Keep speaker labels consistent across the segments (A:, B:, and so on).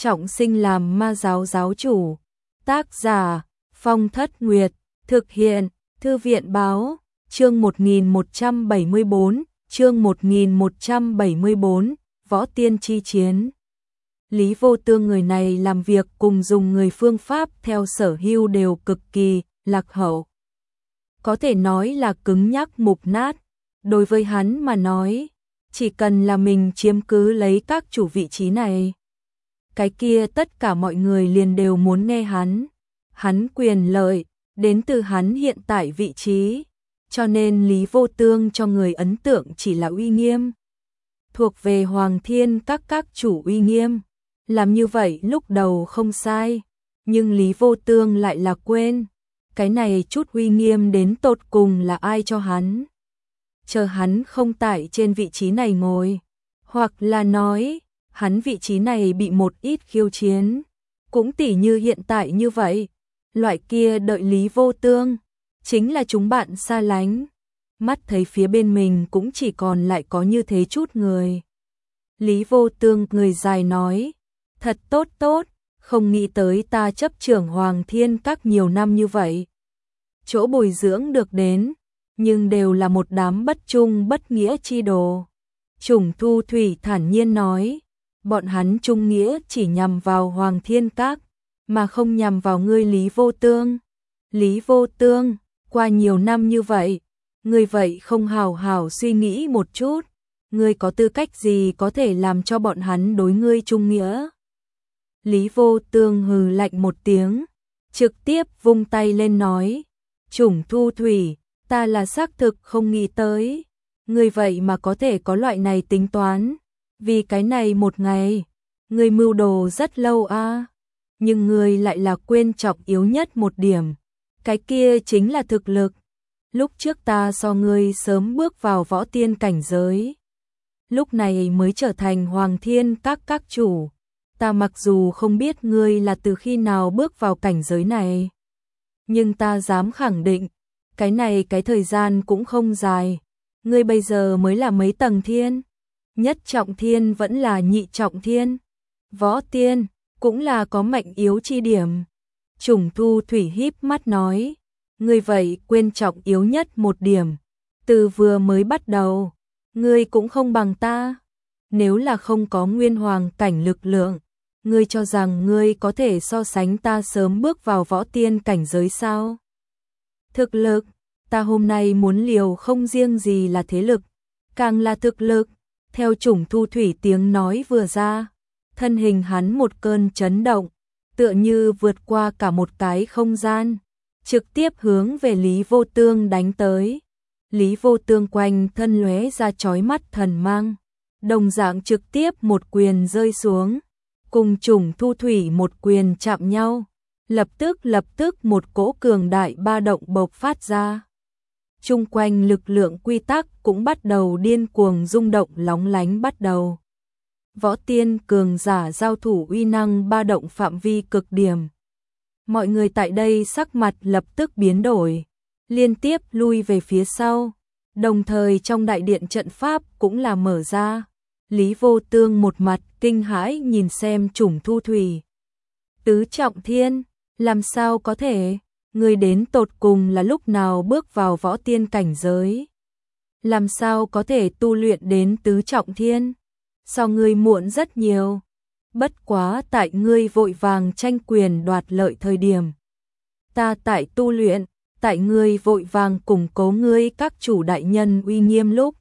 A: trọng sinh làm ma giáo giáo chủ. Tác giả Phong Thất Nguyệt, thực hiện Thư viện báo, chương 1174, chương 1174, Võ Tiên chi chiến. Lý Vô Tương người này làm việc cùng dùng người phương pháp theo Sở Hưu đều cực kỳ lạc hậu. Có thể nói là cứng nhắc mục nát. Đối với hắn mà nói, chỉ cần là mình chiếm cứ lấy các chủ vị trí này, cái kia tất cả mọi người liền đều muốn nghe hắn. Hắn quyền lợi đến từ hắn hiện tại vị trí, cho nên Lý Vô Tương cho người ấn tượng chỉ là uy nghiêm, thuộc về Hoàng Thiên các chủ uy nghiêm. Làm như vậy lúc đầu không sai, nhưng Lý Vô Tương lại là quên, cái này chút uy nghiêm đến tột cùng là ai cho hắn. Chờ hắn không tại trên vị trí này ngồi, hoặc là nói, hắn vị trí này bị một ít khiêu chiến, cũng tỉ như hiện tại như vậy, loại kia đợi Lý Vô Tương, chính là chúng bạn xa lánh, mắt thấy phía bên mình cũng chỉ còn lại có như thế chút người. Lý Vô Tương người dài nói, thật tốt, không nghĩ tới ta chấp trưởng Hoàng Thiên các nhiều năm như vậy. Chỗ bồi dưỡng được đến, nhưng đều là một đám bất trung bất nghĩa chi đồ. Chủng Thu Thủy thản nhiên nói, bọn hắn trung nghĩa chỉ nhằm vào Hoàng Thiên các, mà không nhằm vào ngươi Lý Vô Tương. Lý Vô Tương, qua nhiều năm như vậy, ngươi vậy không hào hào suy nghĩ một chút, ngươi có tư cách gì có thể làm cho bọn hắn đối ngươi trung nghĩa? Lý Vô Tương hừ lạnh một tiếng, trực tiếp vung tay lên nói, Chủng Thu Thủy, ta là xác thực không nghĩ tới, ngươi vậy mà có thể có loại này tính toán, vì cái này một ngày, ngươi mưu đồ rất lâu a, nhưng ngươi lại là quên trọng yếu nhất một điểm, cái kia chính là thực lực. Lúc trước ta so ngươi sớm bước vào võ tiên cảnh giới, lúc này mới trở thành Hoàng Thiên các chủ. Ta mặc dù không biết ngươi là từ khi nào bước vào cảnh giới này, nhưng ta dám khẳng định, cái thời gian cũng không dài. Ngươi bây giờ mới là mấy tầng thiên? Nhất trọng thiên vẫn là nhị trọng thiên? Võ tiên cũng là có mạnh yếu chi điểm. Chủng Thu Thủy híp mắt nói, ngươi vậy quên trọng yếu nhất một điểm, từ vừa mới bắt đầu, ngươi cũng không bằng ta. Nếu là không có nguyên hoàng cảnh lực lượng, ngươi cho rằng ngươi có thể so sánh ta sớm bước vào võ tiên cảnh giới sao? Thực lực, ta hôm nay muốn liều không riêng gì là thế lực, càng là thực lực. Theo Chủng Thu Thủy tiếng nói vừa ra, thân hình hắn một cơn chấn động, tựa như vượt qua cả một cái không gian, trực tiếp hướng về Lý Vô Tương đánh tới. Lý Vô Tương quanh thân lóe ra chói mắt thần mang, đồng dạng trực tiếp một quyền rơi xuống, cùng Chủng Thu Thủy một quyền chạm nhau, lập tức một cỗ cường đại ba động bộc phát ra. Chung quanh lực lượng quy tắc cũng bắt đầu điên cuồng rung động lóng lánh bắt đầu. Võ tiên cường giả giao thủ uy năng ba động phạm vi cực điểm. Mọi người tại đây sắc mặt lập tức biến đổi, liên tiếp lui về phía sau, đồng thời trong đại điện trận pháp cũng là mở ra. Lý Vô Tương một mặt kinh hãi nhìn xem Chủng Thu Thủy. Tứ trọng thiên, làm sao có thể? Ngươi đến tột cùng là lúc nào bước vào võ tiên cảnh giới? Làm sao có thể tu luyện đến tứ trọng thiên? So ngươi muộn rất nhiều. Bất quá tại ngươi vội vàng tranh quyền đoạt lợi thời điểm, ta tại tu luyện, tại ngươi vội vàng củng cố ngươi các chủ đại nhân uy nghiêm lúc,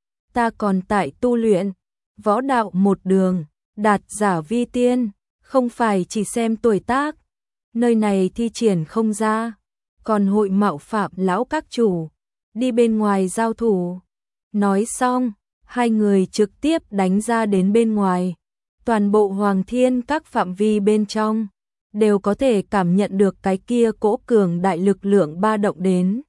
A: ta còn tại tu luyện. Võ đạo một đường, đạt giả vi tiên, không phải chỉ xem tuổi tác, nơi này thi triển không ra, còn hội mạo phạm lão các chủ, đi bên ngoài giao thủ. Nói xong, hai người trực tiếp đánh ra đến bên ngoài, toàn bộ Hoàng Thiên các phạm vi bên trong, đều có thể cảm nhận được cái kia cỗ cường đại lực lượng ba động đến.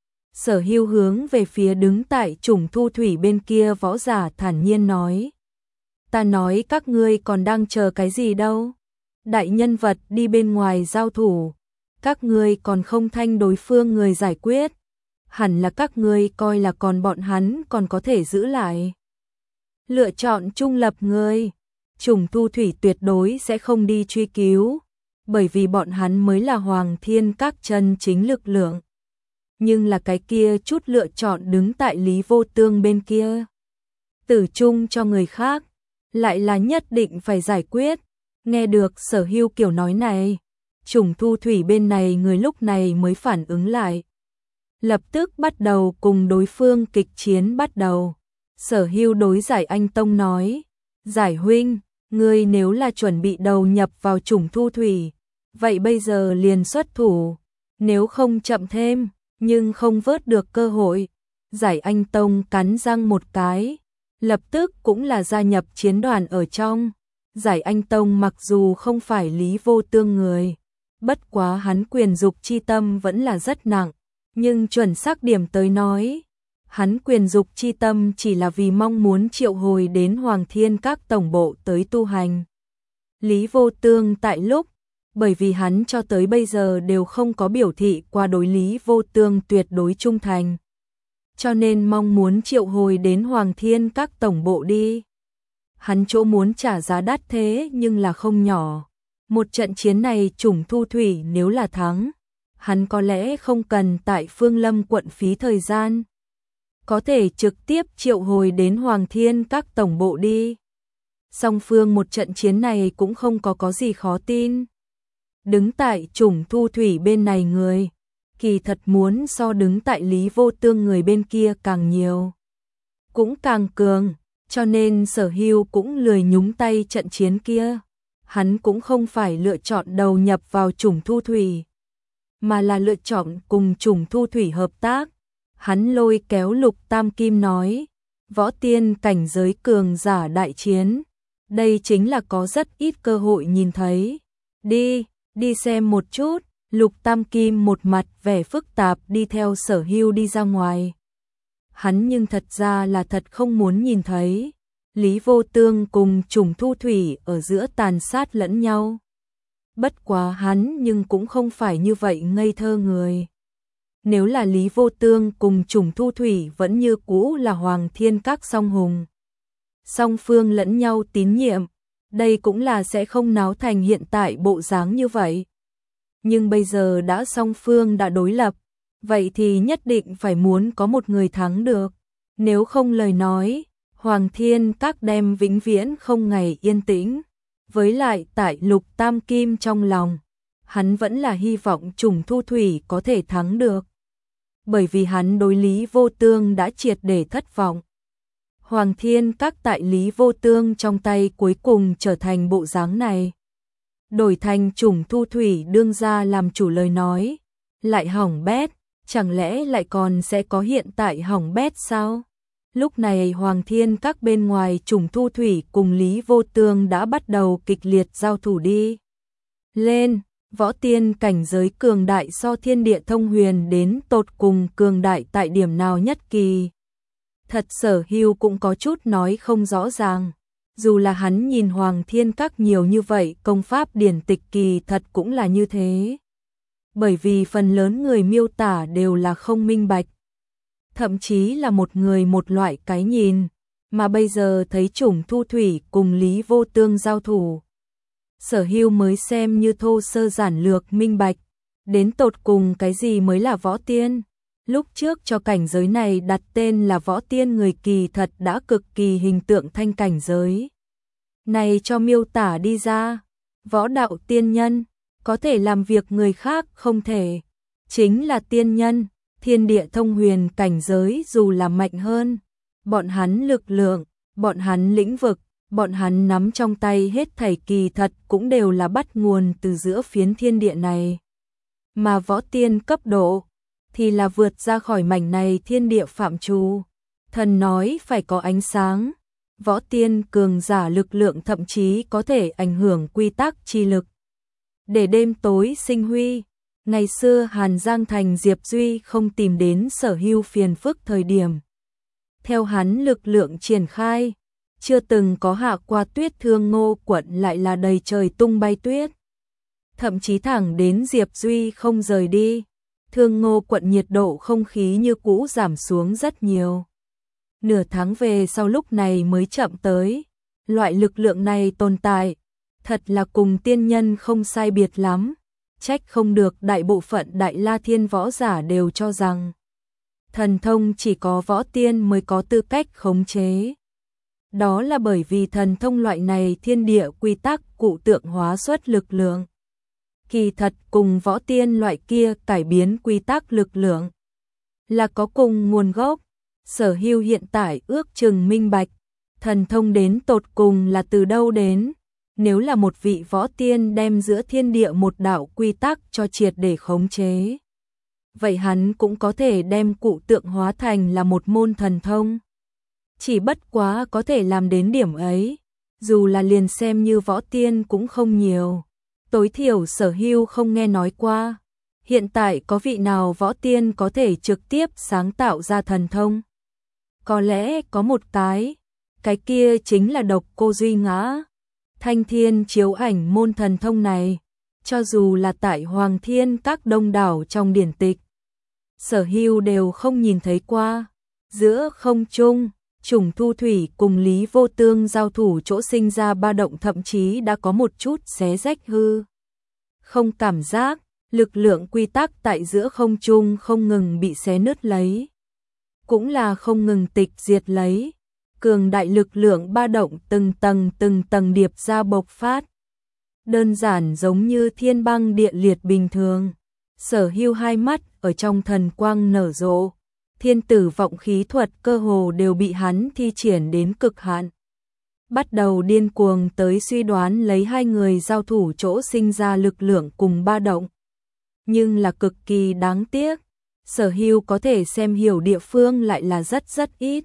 A: Sở Hưu hướng về phía đứng tại Chủng Thu Thủy bên kia võ giả thản nhiên nói, ta nói các ngươi còn đang chờ cái gì đâu? Đại nhân vật đi bên ngoài giao thủ, các ngươi còn không thanh đối phương người giải quyết, hẳn là các ngươi coi là còn bọn hắn còn có thể giữ lại. Lựa chọn trung lập ngươi. Trùng Thu Thủy tuyệt đối sẽ không đi truy cứu, bởi vì bọn hắn mới là Hoàng Thiên Các chân chính lực lượng. Nhưng là cái kia chút lựa chọn đứng tại Lý Vô Tương bên kia, tử chung cho người khác, lại là nhất định phải giải quyết. Nghe được Sở Hưu kiểu nói này, Trùng Thu Thủy bên này người lúc này mới phản ứng lại. Lập tức bắt đầu cùng đối phương kịch chiến bắt đầu. Sở Hưu đối Giải Anh Tông nói, Giải huynh, ngươi nếu là chuẩn bị đầu nhập vào Trùng Thu Thủy, vậy bây giờ liền xuất thủ, nếu không chậm thêm, nhưng không vớt được cơ hội. Giải Anh Tông cắn răng một cái, lập tức cũng là gia nhập chiến đoàn ở trong. Giải Anh Tông mặc dù không phải Lý Vô Tương người, bất quá hắn quyền dục chi tâm vẫn là rất nặng, nhưng chuẩn xác điểm tới nói, hắn quyền dục chi tâm chỉ là vì mong muốn triệu hồi đến Hoàng Thiên Các tổng bộ tới tu hành. Lý Vô Tương tại lúc, bởi vì hắn cho tới bây giờ đều không có biểu thị qua đối Lý Vô Tương tuyệt đối trung thành, cho nên mong muốn triệu hồi đến Hoàng Thiên Các tổng bộ đi. Hắn chỗ muốn trả giá đắt thế nhưng là không nhỏ. Một trận chiến này Trùng Thu Thủy nếu là thắng, hắn có lẽ không cần tại Phương Lâm quận phí thời gian, có thể trực tiếp triệu hồi đến Hoàng Thiên Các tổng bộ đi. Song phương một trận chiến này cũng không có gì khó tin. Đứng tại Trùng Thu Thủy bên này người, kỳ thật muốn so đứng tại Lý Vô Tương người bên kia càng nhiều, cũng càng cường, cho nên Sở Hưu cũng lười nhúng tay trận chiến kia. Hắn cũng không phải lựa chọn đầu nhập vào Trùng Thu Thủy, mà là lựa chọn cùng Trùng Thu Thủy hợp tác. Hắn lôi kéo Lục Tam Kim nói, võ tiên cảnh giới cường giả đại chiến, đây chính là có rất ít cơ hội nhìn thấy. Đi xem một chút. Lục Tam Kim một mặt vẻ phức tạp đi theo Sở Hưu đi ra ngoài. Hắn nhưng thật ra là thật không muốn nhìn thấy Lý Vô Tương cùng Trùng Thu Thủy ở giữa tàn sát lẫn nhau. Bất quá hắn nhưng cũng không phải như vậy ngây thơ người. Nếu là Lý Vô Tương cùng Trùng Thu Thủy vẫn như cũ là Hoàng Thiên Các song hùng, song phương lẫn nhau tín nhiệm, đây cũng là sẽ không náo thành hiện tại bộ dáng như vậy. Nhưng bây giờ đã song phương đã đối lập, vậy thì nhất định phải muốn có một người thắng được. Nếu không lời nói, Hoàng Thiên Các đem vĩnh viễn không ngày yên tĩnh. Với lại tại Lục Tam Kim trong lòng, hắn vẫn là hy vọng Trùng Thu Thủy có thể thắng được. Bởi vì hắn đối Lý Vô Tương đã triệt để thất vọng. Hoàng Thiên Các tại Lý Vô Tương trong tay cuối cùng trở thành bộ dáng này. Đổi thành Trùng Thu Thủy đương ra làm chủ lời nói, lại hỏng bét, chẳng lẽ lại còn sẽ có hiện tại hỏng bét sao? Lúc này Hoàng Thiên Các bên ngoài Trùng Thu Thủy cùng Lý Vô Tương đã bắt đầu kịch liệt giao thủ đi lên. Võ tiên cảnh giới cường đại so thiên địa thông huyền đến tột cùng cường đại tại điểm nào nhất kỳ. Thật Sở Hưu cũng có chút nói không rõ ràng. Dù là hắn nhìn Hoàng Thiên Các nhiều như vậy, công pháp điển tịch kỳ thật cũng là như thế. Bởi vì phần lớn người miêu tả đều là không minh bạch. Thậm chí là một người một loại cái nhìn, mà bây giờ thấy Trùng Thu Thủy cùng Lý Vô Tương giao thủ. Sở Hưu mới xem như thô sơ giản lược minh bạch, đến tột cùng cái gì mới là võ tiên. Lúc trước cho cảnh giới này đặt tên là võ tiên người kỳ thật đã cực kỳ hình tượng thanh cảnh giới. Này cho miêu tả đi ra, võ đạo tiên nhân, có thể làm việc người khác không thể, chính là tiên nhân. Thiên địa thông huyền cảnh giới dù là mạnh hơn, bọn hắn lực lượng, bọn hắn lĩnh vực, bọn hắn nắm trong tay hết thảy kỳ thật cũng đều là bắt nguồn từ giữa phiến thiên địa này. Mà võ tiên cấp độ thì là vượt ra khỏi mảnh này thiên địa phạm trù. Thần nói phải có ánh sáng, võ tiên cường giả lực lượng thậm chí có thể ảnh hưởng quy tắc chi lực. Để đêm tối sinh huy, ngày xưa Hàn Giang Thành Diệp Duy không tìm đến Sở Hưu phiền phức thời điểm. Theo hắn lực lượng triển khai, chưa từng có hạ qua Tuyết Thương Ngô quận lại là đầy trời tung bay tuyết. Thậm chí thẳng đến Diệp Duy không rời đi, Thương Ngô quận nhiệt độ không khí như cũ giảm xuống rất nhiều. Nửa tháng về sau lúc này mới chậm tới, Loại lực lượng này tồn tại, thật là cùng tiên nhân không sai biệt lắm. Trách không được đại bộ phận Đại La Thiên võ giả đều cho rằng thần thông chỉ có võ tiên mới có tư cách khống chế. Đó là bởi vì thần thông loại này thiên địa quy tắc cụ tượng hóa xuất lực lượng. Kỳ thật cùng võ tiên loại kia cải biến quy tắc lực lượng là có cùng nguồn gốc. Sở Hưu hiện tại ước chừng minh bạch, thần thông đến tột cùng là từ đâu đến. Nếu là một vị võ tiên đem giữa thiên địa một đạo quy tắc cho triệt để khống chế, vậy hắn cũng có thể đem cụ tượng hóa thành là một môn thần thông. Chỉ bất quá có thể làm đến điểm ấy, dù là liền xem như võ tiên cũng không nhiều. Tối thiểu Sở Hưu không nghe nói qua. Hiện tại có vị nào võ tiên có thể trực tiếp sáng tạo ra thần thông? Có lẽ có một cái kia chính là Độc Cô Duy Ngã. Thanh Thiên chiếu ảnh môn thần thông này, cho dù là tại Hoàng Thiên các đông đảo trong điển tịch, Sở Hưu đều không nhìn thấy qua. Giữa không trung, Trùng Thu Thủy cùng Lý Vô Tương giao thủ chỗ sinh ra ba động thậm chí đã có một chút xé rách hư. Không cảm giác, lực lượng quy tắc tại giữa không trung không ngừng bị xé nứt lấy. Cũng là không ngừng tịch diệt lấy. Cường đại lực lượng ba động từng tầng điệp ra bộc phát. Đơn giản giống như thiên băng địa liệt bình thường. Sở Hưu hai mắt ở trong thần quang nở rộ. Thiên tử vọng khí thuật cơ hồ đều bị hắn thi triển đến cực hạn. Bắt đầu điên cuồng tới suy đoán lấy hai người giao thủ chỗ sinh ra lực lượng cùng ba động. Nhưng là cực kỳ đáng tiếc. Sở Hưu có thể xem hiểu địa phương lại là rất ít.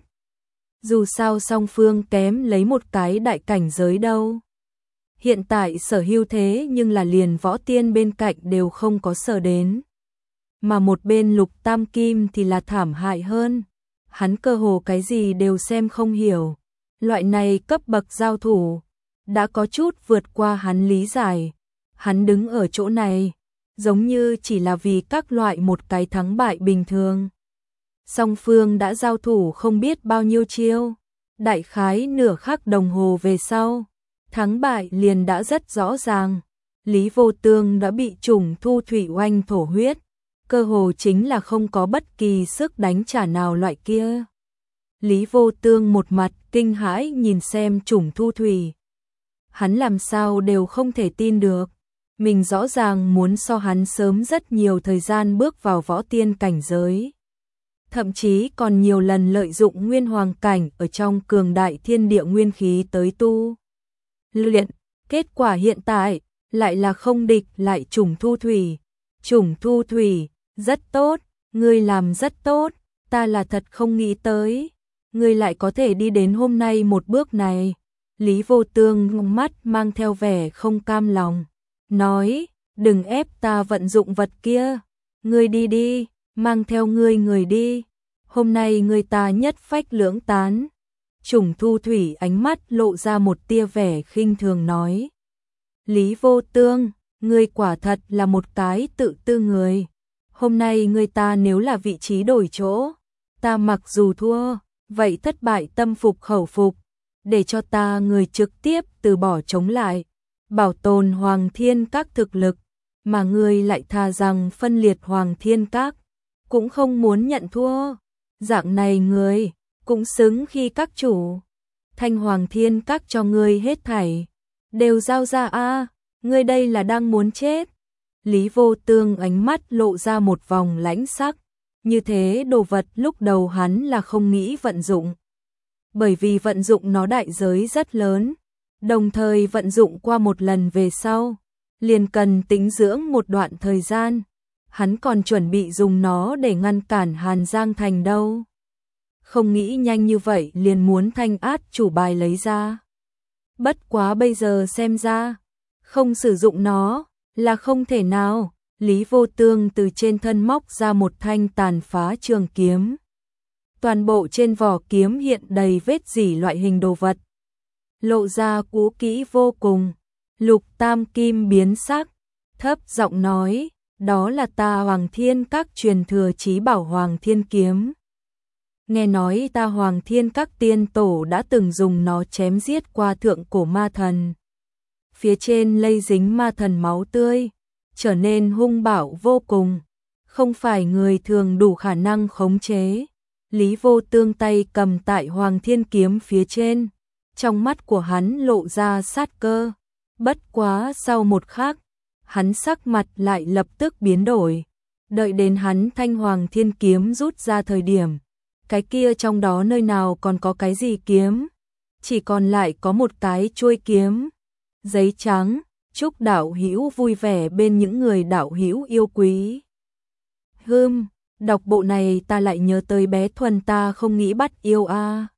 A: Dù sao song phương kém lấy một cái đại cảnh giới đâu. Hiện tại Sở Hưu thế nhưng là liền võ tiên bên cạnh đều không có sở đến. Mà một bên Lục Tam Kim thì là thảm hại hơn. Hắn cơ hồ cái gì đều xem không hiểu. Loại này cấp bậc giao thủ đã có chút vượt qua hắn lý giải. Hắn đứng ở chỗ này giống như chỉ là vì các loại một cái thắng bại bình thường. Song phương đã giao thủ không biết bao nhiêu chiêu, đại khái nửa khắc đồng hồ về sau, thắng bại liền đã rất rõ ràng. Lý Vô Tương đã bị Trùng Thu Thủy oanh thổ huyết, cơ hồ chính là không có bất kỳ sức đánh trả nào loại kia. Lý Vô Tương một mặt kinh hãi nhìn xem Trùng Thu Thủy. Hắn làm sao đều không thể tin được, mình rõ ràng muốn so hắn sớm rất nhiều thời gian bước vào võ tiên cảnh giới. Thậm chí còn nhiều lần lợi dụng nguyên hoàng cảnh ở trong cường đại thiên địa nguyên khí tới tu luyện. Kết quả hiện tại lại là không địch lại Trùng Thu Thủy. Trùng Thu Thủy, rất tốt, ngươi làm rất tốt, ta là thật không nghĩ tới, ngươi lại có thể đi đến hôm nay một bước này. Lý Vô Tương mắt mang theo vẻ không cam lòng, nói, đừng ép ta vận dụng vật kia, ngươi đi đi, mang theo ngươi người đi, hôm nay ngươi ta nhất phách lưỡng tán. Trùng Thu Thủy ánh mắt lộ ra một tia vẻ khinh thường nói, Lý Vô Tương, ngươi quả thật là một cái tự tư người, hôm nay ngươi ta nếu là vị trí đổi chỗ, ta mặc dù thua, vậy thất bại tâm phục khẩu phục, để cho ta người trực tiếp từ bỏ chống lại, bảo tồn Hoàng Thiên Các thực lực, mà ngươi lại thà rằng phân liệt Hoàng Thiên Các, cũng không muốn nhận thua. Dạng này ngươi cũng xứng khi các chủ. Thanh Hoàng Thiên Các cho ngươi hết thảy đều giao ra a, ngươi đây là đang muốn chết. Lý Vô Tương ánh mắt lộ ra một vòng lãnh sắc, như thế đồ vật lúc đầu hắn là không nghĩ vận dụng, bởi vì vận dụng nó đại giới rất lớn, đồng thời vận dụng qua một lần về sau, liền cần tĩnh dưỡng một đoạn thời gian, hắn còn chuẩn bị dùng nó để ngăn cản Hàn Giang Thành đâu. Không nghĩ nhanh như vậy liền muốn thanh át chủ bài lấy ra. Bất quá bây giờ xem ra, không sử dụng nó là không thể nào. Lý Vô Tương từ trên thân móc ra một thanh tàn phá trường kiếm. Toàn bộ trên vỏ kiếm hiện đầy vết rỉ loại hình đồ vật, lộ ra cũ kỹ vô cùng. Lục Tam Kim biến sắc, thấp giọng nói, đó là ta Hoàng Thiên Các truyền thừa chí bảo Hoàng Thiên Kiếm. Nghe nói ta Hoàng Thiên các tiên tổ đã từng dùng nó chém giết qua thượng cổ ma thần. Phía trên lây dính ma thần máu tươi, trở nên hung bạo vô cùng, không phải người thường đủ khả năng khống chế. Lý Vô Tương tay cầm tại Hoàng Thiên kiếm phía trên, trong mắt của hắn lộ ra sát cơ. Bất quá sau một khắc, hắn sắc mặt lại lập tức biến đổi. Đợi đến hắn thanh Hoàng Thiên kiếm rút ra thời điểm, cái kia trong đó nơi nào còn có cái gì kiếm, chỉ còn lại có một cái chuôi kiếm. Giấy trắng, chúc đạo hữu vui vẻ bên những người đạo hữu yêu quý. Đọc bộ này ta lại nhớ tới bé Thuần ta không nghĩ bắt yêu a.